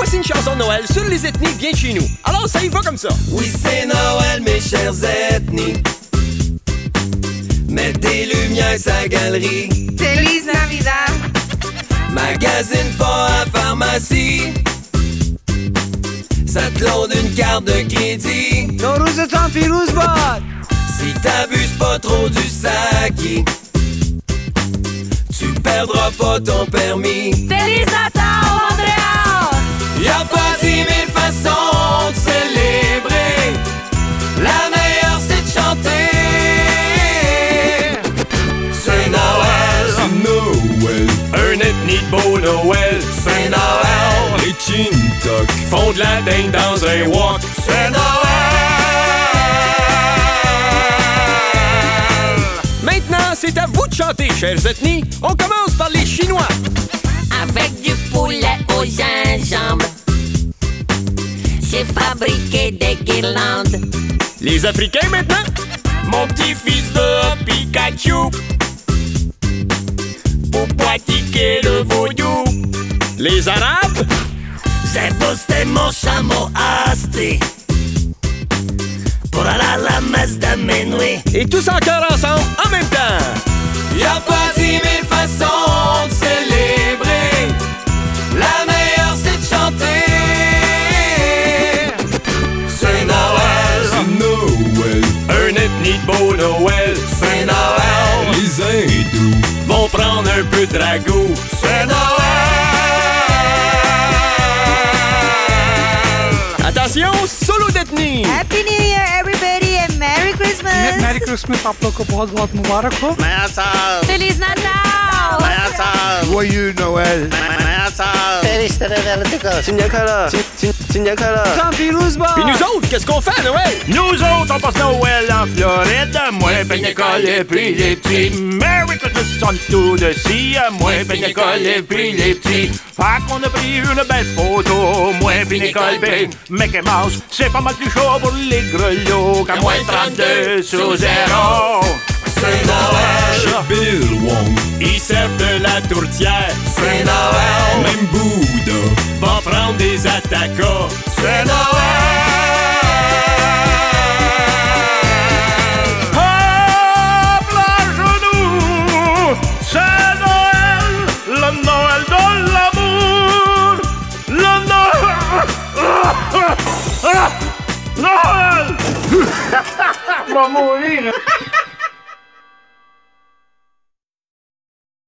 voici une chanson de Noël sur les ethnies bien de chez nous. Alors ça y va comme ça. Oui, c'est Noël, mes chères ethnies. Mets des lumières sa galerie. Feliz Navidad. Magasine pas à pharmacie. Ça te load une carte de crédit. نوروزتان پیروز باد. Si t'abuses pas trop du sac, tu perdras pas ton permis. Feliz Natal, Montréal. Y'a pas 10 000 façons de célébrer. La meilleure c'est de chanter. C'est Noël. C'est Noël. Un ethnie de beau Noël. C'est Noël. Les Chintok Font de la dinde dans un wok. C'est Noël. Maintenant, c'est à vous de chanter, chers ethnies. On commence par les Chinois. Avec du poulet au gingembre, j'ai fabriqué des guirlandes. Les Africains maintenant. Mon petit-fils de Pikachu. Pour pratiquer le vaudou. Les Arabes. J'ai boosté mon chameau asté pour aller à la messe de minuit. Et tous encore ensemble, en même temps. Y'a pas 10 000 façons de célébrer. La meilleure c'est de chanter. C'est Noël. C'est Noël. Un ethnie de beau Noël. C'est Noël. Les hindous Vont prendre un peu de ragoût. C'est Noël. Attention, solo d'ethnie. Happy New Year, everybody, and Merry Christmas. Merry Christmas आप लोग को बहुत बहुत मुबारक हो. Feliz Natal. Joyeux Noël. 新年快乐，新年快乐。 تان پیروز باد. Puis nous autres, qu'est-ce qu'on fait à Noël? Nous autres, on passe Noël en Floride. Moi, Pénicole et puis les petits. Merry Christmas on tout de ci. Moi, Pénicole et puis les petits. Fait qu'on a pris une belle photo. Moi, Pénicole, ben, Mickey Mouse. C'est pas mal plus chaud pour les grelots qu'à moins 32 sous zéro. C'est Noël. Chez Bill Wong Ils servent de la tourtière. C'est Noël. même Bouddha Va prendre des attaquants. C'est Noël. Hop là, genoux, c'est Noël, le Noël de l'amour, le Noël. Noël. Je vais mourir.